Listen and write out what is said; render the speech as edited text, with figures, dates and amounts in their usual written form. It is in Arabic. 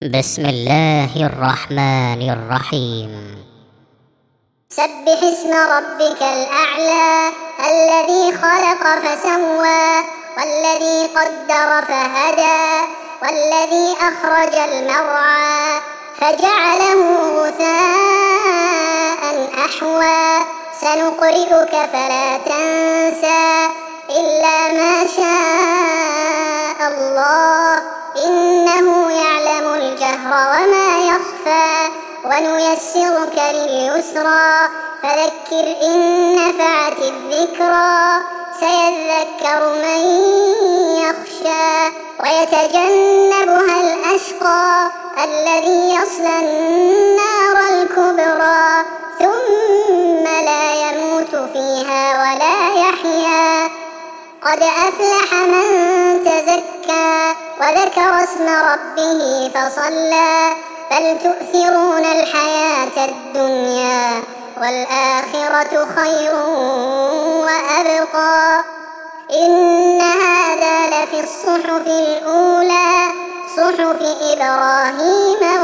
بسم الله الرحمن الرحيم. سبح اسم ربك الأعلى الذي خلق فسوى والذي قدر فهدى والذي أخرج المرعى فجعله غثاء أحوى سنقرئك فلا تنسى إلا ما شاء الله إنه يعلم الجهر وما يخفى ونيسرك لليسرى فذكر إن نفعت الذكرى سيذكر من يخشى ويتجنبها الأشقى الذي يصلى النار الكبرى ثم لا يموت فيها ولا يحيا قد أفلح من تزكى وذكر اسم ربه فصلى بل تؤثرون الحياة الدنيا والآخرة خير وأبقى إن هذا لفي الصحف الأولى صحف إبراهيم